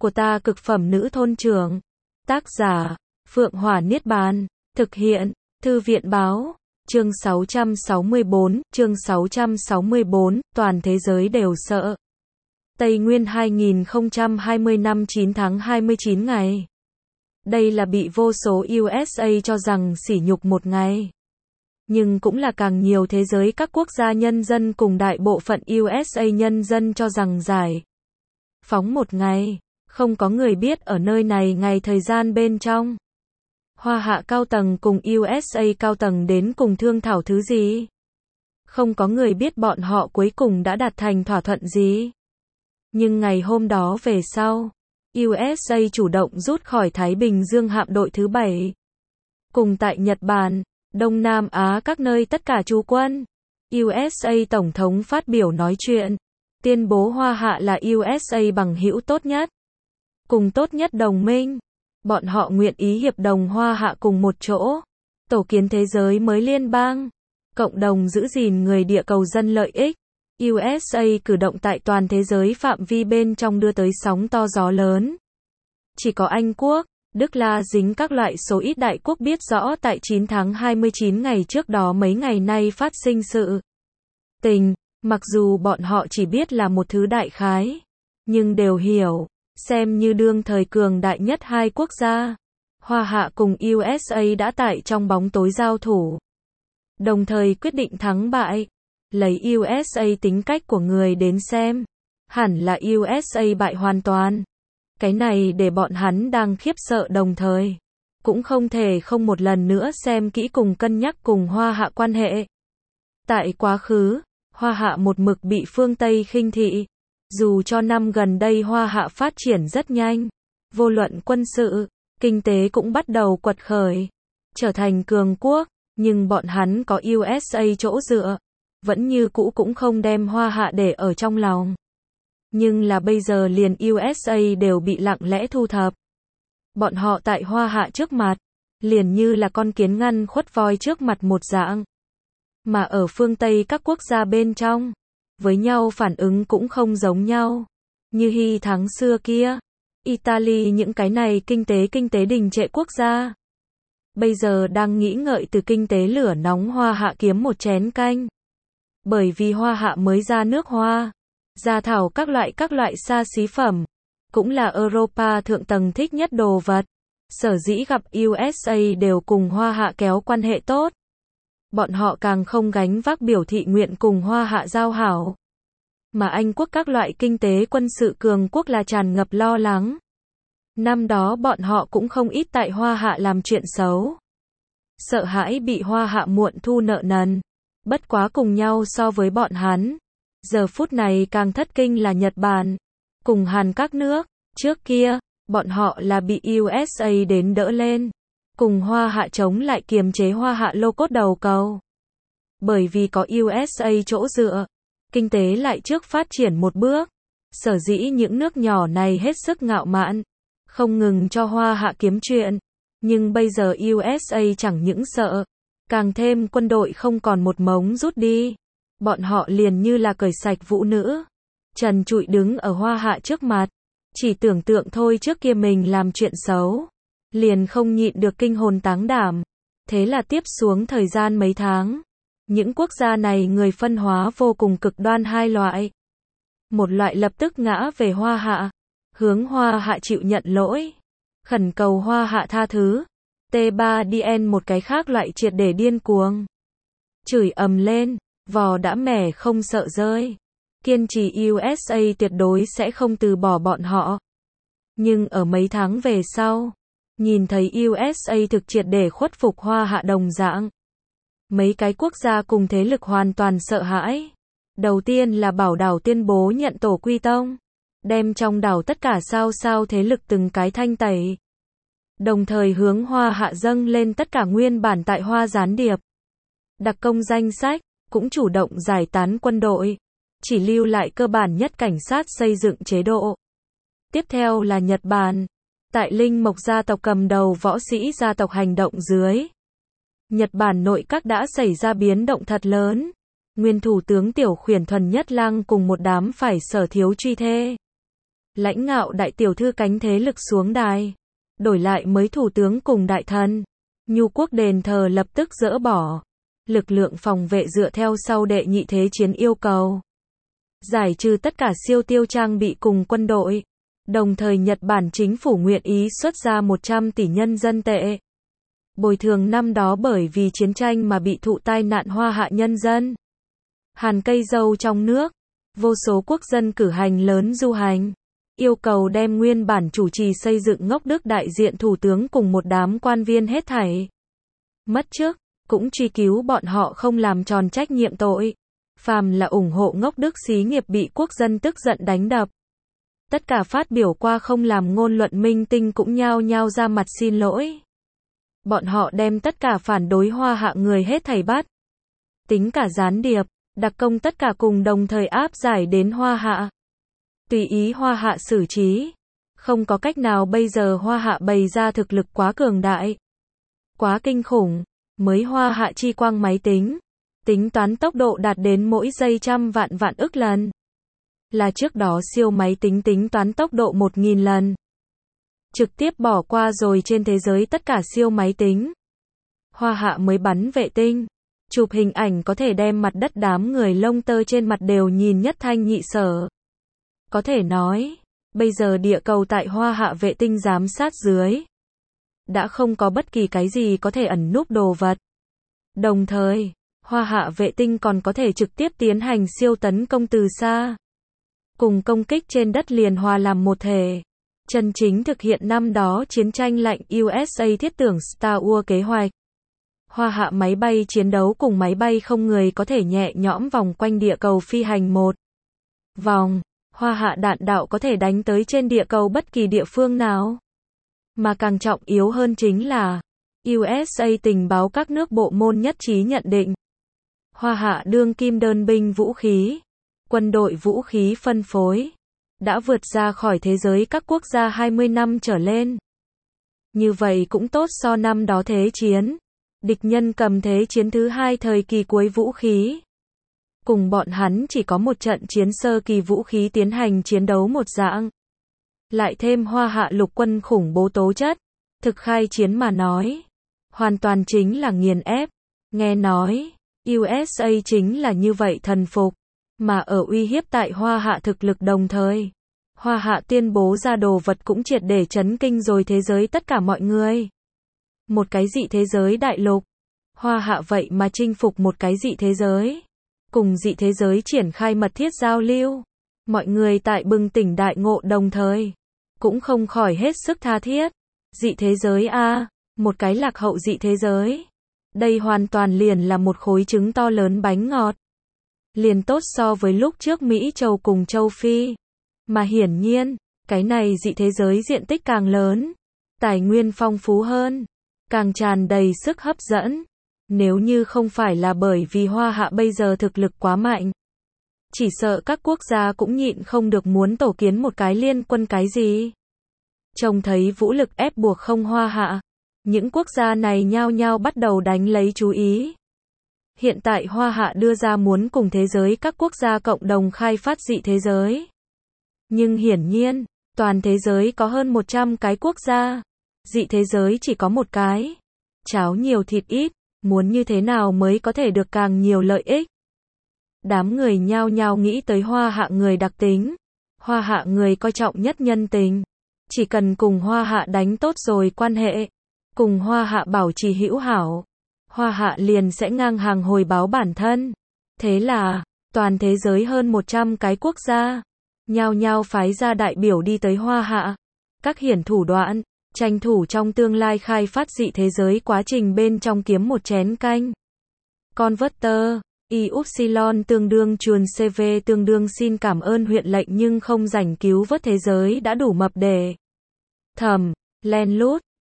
của ta cực phẩm nữ thôn trưởng. Tác giả, Phượng Hỏa Niết Bàn. Thực hiện, Thư viện Báo. Chương 664, chương 664, toàn thế giới đều sợ. Tây Nguyên 2020 năm 9 tháng 29 ngày. Đây là bị vô số USA cho rằng sỉ nhục một ngày. Nhưng cũng là càng nhiều thế giới các quốc gia nhân dân cùng đại bộ phận USA nhân dân cho rằng giải phóng một ngày. Không có người biết ở nơi này ngày thời gian bên trong. Hoa Hạ cao tầng cùng USA cao tầng đến cùng thương thảo thứ gì. Không có người biết bọn họ cuối cùng đã đạt thành thỏa thuận gì. Nhưng ngày hôm đó về sau, USA chủ động rút khỏi Thái Bình Dương hạm đội thứ 7. Cùng tại Nhật Bản, Đông Nam Á các nơi tất cả trú quân. USA Tổng thống phát biểu nói chuyện, tuyên bố Hoa Hạ là USA bằng hữu tốt nhất, cùng tốt nhất đồng minh. Bọn họ nguyện ý hiệp đồng Hoa Hạ cùng một chỗ, tổ kiến thế giới mới liên bang, cộng đồng giữ gìn người địa cầu dân lợi ích. USA cử động tại toàn thế giới phạm vi bên trong đưa tới sóng to gió lớn. Chỉ có Anh Quốc, Đức La dính các loại số ít đại quốc biết rõ tại 9 tháng 29 ngày trước đó mấy ngày nay phát sinh sự tình, mặc dù bọn họ chỉ biết là một thứ đại khái, nhưng đều hiểu, xem như đương thời cường đại nhất hai quốc gia. Hoa Hạ cùng USA đã tại trong bóng tối giao thủ, đồng thời quyết định thắng bại. Lấy USA tính cách của người đến xem, hẳn là USA bại hoàn toàn. Cái này để bọn hắn đang khiếp sợ đồng thời, cũng không thể không một lần nữa xem kỹ cùng cân nhắc cùng Hoa Hạ quan hệ. Tại quá khứ, Hoa Hạ một mực bị phương Tây khinh thị. Dù cho năm gần đây Hoa Hạ phát triển rất nhanh, vô luận quân sự, kinh tế cũng bắt đầu quật khởi, trở thành cường quốc, nhưng bọn hắn có USA chỗ dựa, vẫn như cũ cũng không đem Hoa Hạ để ở trong lòng. Nhưng là bây giờ liền USA đều bị lặng lẽ thu thập. Bọn họ tại Hoa Hạ trước mặt, liền như là con kiến ngăn khuất voi trước mặt một dạng. Mà ở phương Tây các quốc gia bên trong, với nhau phản ứng cũng không giống nhau. Như Hy tháng xưa kia, Italy những cái này kinh tế đình trệ quốc gia. Bây giờ đang nghĩ ngợi từ kinh tế lửa nóng Hoa Hạ kiếm một chén canh. Bởi vì Hoa Hạ mới ra nước hoa, gia thảo các loại xa xí phẩm, cũng là Europa thượng tầng thích nhất đồ vật. Sở dĩ gặp USA đều cùng Hoa Hạ kéo quan hệ tốt. Bọn họ càng không gánh vác biểu thị nguyện cùng Hoa Hạ giao hảo. Mà Anh Quốc các loại kinh tế quân sự cường quốc là tràn ngập lo lắng. Năm đó bọn họ cũng không ít tại Hoa Hạ làm chuyện xấu. Sợ hãi bị Hoa Hạ muộn thu nợ nần. Bất quá cùng nhau so với bọn hắn, giờ phút này càng thất kinh là Nhật Bản, cùng Hàn các nước. Trước kia, bọn họ là bị USA đến đỡ lên, cùng Hoa Hạ chống lại kiềm chế Hoa Hạ lô cốt đầu cầu. Bởi vì có USA chỗ dựa, kinh tế lại trước phát triển một bước. Sở dĩ những nước nhỏ này hết sức ngạo mạn, không ngừng cho Hoa Hạ kiếm chuyện. Nhưng bây giờ USA chẳng những sợ, càng thêm quân đội không còn một mống rút đi. Bọn họ liền như là cởi sạch vũ nữ, trần trụi đứng ở Hoa Hạ trước mặt. Chỉ tưởng tượng thôi trước kia mình làm chuyện xấu, liền không nhịn được kinh hồn táng đảm. Thế là tiếp xuống thời gian mấy tháng, những quốc gia này người phân hóa vô cùng cực đoan hai loại. Một loại lập tức ngã về Hoa Hạ, hướng Hoa Hạ chịu nhận lỗi, khẩn cầu Hoa Hạ tha thứ. T3DN một cái khác loại triệt để điên cuồng, chửi ầm lên, vò đã mẻ không sợ rơi, kiên trì USA tuyệt đối sẽ không từ bỏ bọn họ. Nhưng ở mấy tháng về sau, nhìn thấy USA thực triệt để khuất phục Hoa Hạ đồng dạng, mấy cái quốc gia cùng thế lực hoàn toàn sợ hãi. Đầu tiên là Bảo Đảo tuyên bố nhận tổ quy tông, đem trong đảo tất cả sao thế lực từng cái thanh tẩy. Đồng thời hướng Hoa Hạ dâng lên tất cả nguyên bản tại Hoa gián điệp, đặc công danh sách, cũng chủ động giải tán quân đội, chỉ lưu lại cơ bản nhất cảnh sát xây dựng chế độ. Tiếp theo là Nhật Bản, tại Linh Mộc gia tộc cầm đầu võ sĩ gia tộc hành động dưới. Nhật Bản nội các đã xảy ra biến động thật lớn. Nguyên thủ tướng Tiểu Khuyển Thuần Nhất Lăng cùng một đám phải sở thiếu truy thê. Lãnh ngạo đại tiểu thư cánh thế lực xuống đài. Đổi lại mới thủ tướng cùng đại thần. Nhu quốc đền thờ lập tức dỡ bỏ. Lực lượng phòng vệ dựa theo sau đệ nhị thế chiến yêu cầu. Giải trừ tất cả siêu tiêu trang bị cùng quân đội. Đồng thời Nhật Bản chính phủ nguyện ý xuất ra 100 tỷ nhân dân tệ. Bồi thường năm đó bởi vì chiến tranh mà bị thụ tai nạn Hoa Hạ nhân dân. Hàn cây dâu trong nước. Vô số quốc dân cử hành lớn du hành. Yêu cầu đem nguyên bản chủ trì xây dựng ngốc Đức đại diện thủ tướng cùng một đám quan viên hết thảy. Mất chức, cũng truy cứu bọn họ không làm tròn trách nhiệm tội. Phàm là ủng hộ ngốc Đức xí nghiệp bị quốc dân tức giận đánh đập. Tất cả phát biểu qua không làm ngôn luận minh tinh cũng nhao nhao ra mặt xin lỗi. Bọn họ đem tất cả phản đối Hoa Hạ người hết thảy bắt. Tính cả gián điệp, đặc công tất cả cùng đồng thời áp giải đến Hoa Hạ. Tùy ý Hoa Hạ xử trí. Không có cách nào bây giờ Hoa Hạ bày ra thực lực quá cường đại. Quá kinh khủng. Mới Hoa Hạ chi quang máy tính. Tính toán tốc độ đạt đến mỗi giây 100 vạn ức lần. Là trước đó siêu máy tính tính toán tốc độ 1000 lần. Trực tiếp bỏ qua rồi trên thế giới tất cả siêu máy tính. Hoa Hạ mới bắn vệ tinh. Chụp hình ảnh có thể đem mặt đất đám người lông tơ trên mặt đều nhìn nhất thanh nhị sở. Có thể nói, bây giờ địa cầu tại Hoa Hạ vệ tinh giám sát dưới. Đã không có bất kỳ cái gì có thể ẩn núp đồ vật. Đồng thời, Hoa Hạ vệ tinh còn có thể trực tiếp tiến hành siêu tấn công từ xa. Cùng công kích trên đất liền hòa làm một thể. Chân chính thực hiện năm đó chiến tranh lạnh USA thiết tưởng Star Wars kế hoạch. Hoa Hạ máy bay chiến đấu cùng máy bay không người có thể nhẹ nhõm vòng quanh địa cầu phi hành một vòng. Hoa Hạ đạn đạo có thể đánh tới trên địa cầu bất kỳ địa phương nào. Mà càng trọng yếu hơn chính là USA tình báo các nước bộ môn nhất trí nhận định. Hoa Hạ đương kim đơn binh vũ khí, quân đội vũ khí phân phối, đã vượt ra khỏi thế giới các quốc gia 20 năm trở lên. Như vậy cũng tốt so năm đó thế chiến. Địch nhân cầm thế chiến thứ hai thời kỳ cuối vũ khí. Cùng bọn hắn chỉ có một trận chiến sơ kỳ vũ khí tiến hành chiến đấu một dạng. Lại thêm Hoa Hạ lục quân khủng bố tố chất. Thực khai chiến mà nói. Hoàn toàn chính là nghiền ép. Nghe nói, USA chính là như vậy thần phục. Mà ở uy hiếp tại Hoa Hạ thực lực đồng thời. Hoa Hạ tuyên bố ra đồ vật cũng triệt để chấn kinh rồi thế giới tất cả mọi người. Một cái dị thế giới đại lục. Hoa Hạ vậy mà chinh phục một cái dị thế giới. Cùng dị thế giới triển khai mật thiết giao lưu. Mọi người tại bừng tỉnh đại ngộ đồng thời. Cũng không khỏi hết sức tha thiết. Dị thế giới a, một cái lạc hậu dị thế giới. Đây hoàn toàn liền là một khối trứng to lớn bánh ngọt. Liền tốt so với lúc trước Mỹ châu cùng châu Phi. Mà hiển nhiên, cái này dị thế giới diện tích càng lớn. Tài nguyên phong phú hơn. Càng tràn đầy sức hấp dẫn. Nếu như không phải là bởi vì Hoa Hạ bây giờ thực lực quá mạnh. Chỉ sợ các quốc gia cũng nhịn không được muốn tổ kiến một cái liên quân cái gì. Trông thấy vũ lực ép buộc không Hoa Hạ. Những quốc gia này nhao nhao bắt đầu đánh lấy chú ý. Hiện tại Hoa Hạ đưa ra muốn cùng thế giới các quốc gia cộng đồng khai phát dị thế giới. Nhưng hiển nhiên, toàn thế giới có hơn 100 cái quốc gia. Dị thế giới chỉ có một cái. Cháo nhiều thịt ít, muốn như thế nào mới có thể được càng nhiều lợi ích. Đám người nhao nhao nghĩ tới Hoa Hạ người đặc tính. Hoa Hạ người coi trọng nhất nhân tình. Chỉ cần cùng Hoa Hạ đánh tốt rồi quan hệ. Cùng Hoa Hạ bảo trì hữu hảo. Hoa Hạ liền sẽ ngang hàng hồi báo bản thân. Thế là, toàn thế giới hơn 100 cái quốc gia. Nhao nhao phái ra đại biểu đi tới Hoa Hạ. Các hiển thủ đoạn. Tranh thủ trong tương lai khai phát dị thế giới quá trình bên trong kiếm một chén canh. Converter, Y-Upsilon tương đương chuồn CV tương đương xin cảm ơn huyện lệnh nhưng không rảnh cứu vớt thế giới đã đủ mập để thầm, len lút,